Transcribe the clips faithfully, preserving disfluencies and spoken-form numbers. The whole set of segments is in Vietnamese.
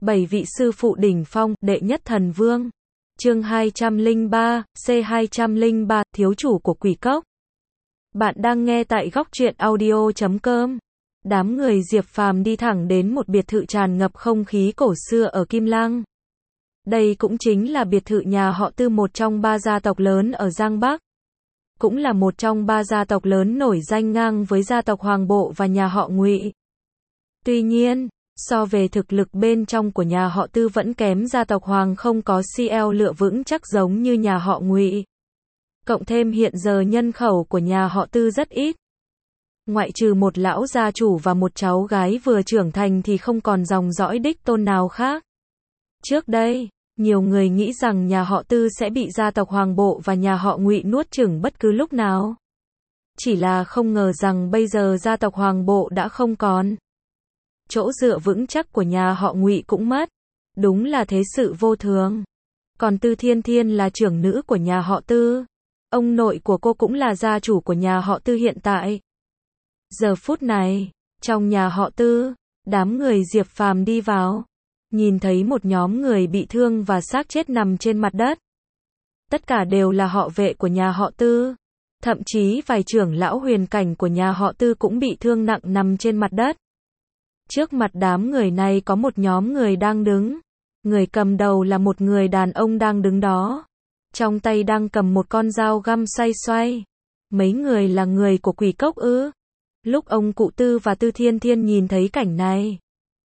Bảy vị sư phụ đỉnh phong, đệ nhất thần vương. Chương hai trăm lẻ ba, C hai trăm lẻ ba, thiếu chủ của quỷ cốc. Bạn đang nghe tại góc truyện audio chấm com. Đám người Diệp Phàm đi thẳng đến một biệt thự tràn ngập không khí cổ xưa ở Kim Lăng. Đây cũng chính là biệt thự nhà họ Tư, một trong ba gia tộc lớn ở Giang Bắc. Cũng là một trong ba gia tộc lớn nổi danh ngang với gia tộc Hoàng Bộ và nhà họ Ngụy. Tuy nhiên, so về thực lực bên trong của nhà họ Tư vẫn kém gia tộc Hoàng, không có xê lờ lựa vững chắc giống như nhà họ Ngụy. Cộng thêm hiện giờ nhân khẩu của nhà họ Tư rất ít. Ngoại trừ một lão gia chủ và một cháu gái vừa trưởng thành thì không còn dòng dõi đích tôn nào khác. Trước đây, nhiều người nghĩ rằng nhà họ Tư sẽ bị gia tộc Hoàng Bộ và nhà họ Ngụy nuốt chửng bất cứ lúc nào. Chỉ là không ngờ rằng bây giờ gia tộc Hoàng Bộ đã không còn. Chỗ dựa vững chắc của nhà họ Ngụy cũng mất. Đúng là thế sự vô thường. Còn Tư Thiên Thiên là trưởng nữ của nhà họ Tư. Ông nội của cô cũng là gia chủ của nhà họ Tư hiện tại. Giờ phút này, trong nhà họ Tư, đám người Diệp Phàm đi vào. Nhìn thấy một nhóm người bị thương và xác chết nằm trên mặt đất. Tất cả đều là họ vệ của nhà họ Tư. Thậm chí vài trưởng lão huyền cảnh của nhà họ Tư cũng bị thương nặng nằm trên mặt đất. Trước mặt đám người này có một nhóm người đang đứng. Người cầm đầu là một người đàn ông đang đứng đó. Trong tay đang cầm một con dao găm xoay xoay. Mấy người là người của quỷ cốc ư? Lúc ông cụ Tư và Tư Thiên Thiên nhìn thấy cảnh này,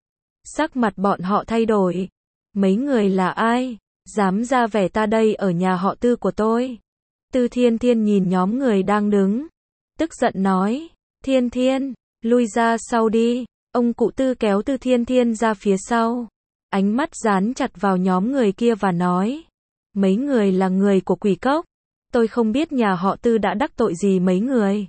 sắc mặt bọn họ thay đổi. Mấy người là ai? Dám ra vẻ ta đây ở nhà họ Tư của tôi? Tư Thiên Thiên nhìn nhóm người đang đứng, tức giận nói, Thiên Thiên, lui ra sau đi. Ông cụ Tư kéo Tư Thiên Thiên ra phía sau, ánh mắt dán chặt vào nhóm người kia và nói, mấy người là người của quỷ cốc. Tôi không biết nhà họ Tư đã đắc tội gì mấy người.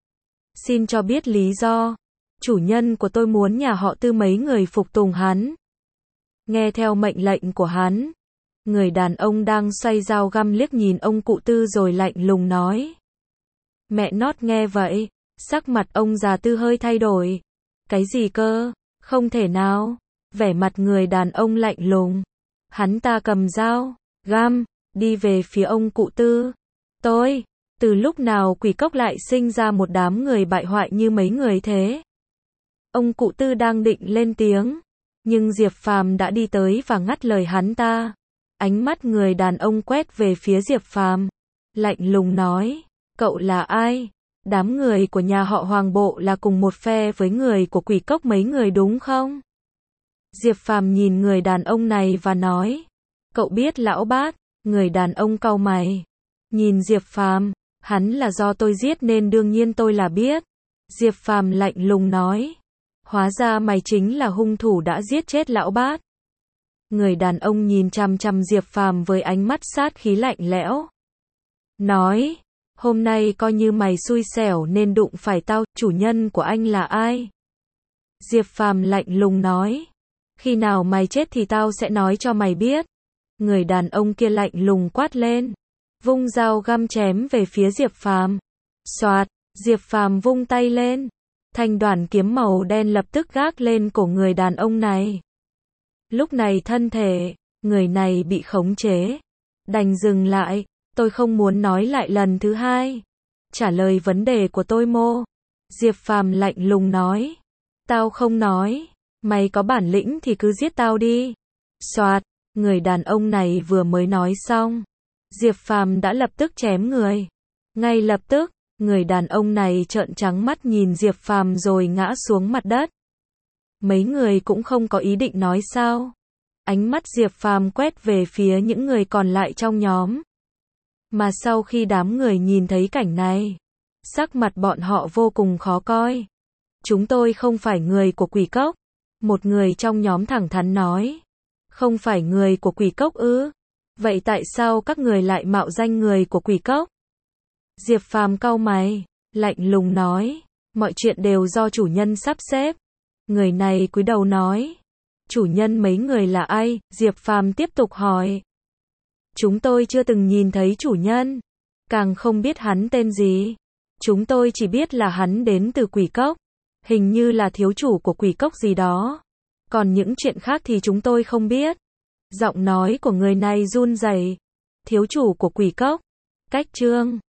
Xin cho biết lý do. Chủ nhân của tôi muốn nhà họ Tư mấy người phục tùng hắn. Nghe theo mệnh lệnh của hắn. Người đàn ông đang xoay dao găm liếc nhìn ông cụ Tư rồi lạnh lùng nói. Mẹ nót nghe vậy, sắc mặt ông già Tư hơi thay đổi. Cái gì cơ? Không thể nào. Vẻ mặt người đàn ông lạnh lùng. Hắn ta cầm dao găm, đi về phía ông cụ Tư. Tôi, từ lúc nào quỷ cốc lại sinh ra một đám người bại hoại như mấy người thế? Ông cụ Tư đang định lên tiếng, nhưng Diệp Phàm đã đi tới và ngắt lời hắn ta. Ánh mắt người đàn ông quét về phía Diệp Phàm, lạnh lùng nói, cậu là ai? Đám người của nhà họ Hoàng Bộ là cùng một phe với người của quỷ cốc mấy người đúng không? Diệp Phàm nhìn người đàn ông này và nói, cậu biết lão bát? Người đàn ông cau mày, nhìn Diệp Phàm, hắn là do tôi giết nên đương nhiên tôi là biết. Diệp Phàm lạnh lùng nói, hóa ra mày chính là hung thủ đã giết chết lão bát. Người đàn ông nhìn chằm chằm Diệp Phàm với ánh mắt sát khí lạnh lẽo. Nói, hôm nay coi như mày xui xẻo nên đụng phải tao, chủ nhân của anh là ai? Diệp Phàm lạnh lùng nói, khi nào mày chết thì tao sẽ nói cho mày biết. Người đàn ông kia lạnh lùng quát lên, vung dao găm chém về phía Diệp Phàm. Xoạt, Diệp Phàm vung tay lên. Thanh đoàn kiếm màu đen lập tức gác lên cổ người đàn ông này. Lúc này thân thể, người này bị khống chế. Đành dừng lại, tôi không muốn nói lại lần thứ hai. Trả lời vấn đề của tôi mô. Diệp Phàm lạnh lùng nói. Tao không nói, mày có bản lĩnh thì cứ giết tao đi. Xoạt, người đàn ông này vừa mới nói xong. Diệp Phàm đã lập tức chém người. Ngay lập tức, người đàn ông này trợn trắng mắt nhìn Diệp Phàm rồi ngã xuống mặt đất. Mấy người cũng không có ý định nói sao. Ánh mắt Diệp Phàm quét về phía những người còn lại trong nhóm. Mà sau khi đám người nhìn thấy cảnh này, sắc mặt bọn họ vô cùng khó coi. Chúng tôi không phải người của quỷ cốc. Một người trong nhóm thẳng thắn nói. Không phải người của quỷ cốc ư? Vậy tại sao các người lại mạo danh người của quỷ cốc? Diệp Phàm cau mày, lạnh lùng nói, mọi chuyện đều do chủ nhân sắp xếp. Người này cúi đầu nói, chủ nhân mấy người là ai? Diệp Phàm tiếp tục hỏi. Chúng tôi chưa từng nhìn thấy chủ nhân, càng không biết hắn tên gì. Chúng tôi chỉ biết là hắn đến từ quỷ cốc, hình như là thiếu chủ của quỷ cốc gì đó. Còn những chuyện khác thì chúng tôi không biết. Giọng nói của người này run rẩy. Thiếu chủ của quỷ cốc. Cách chương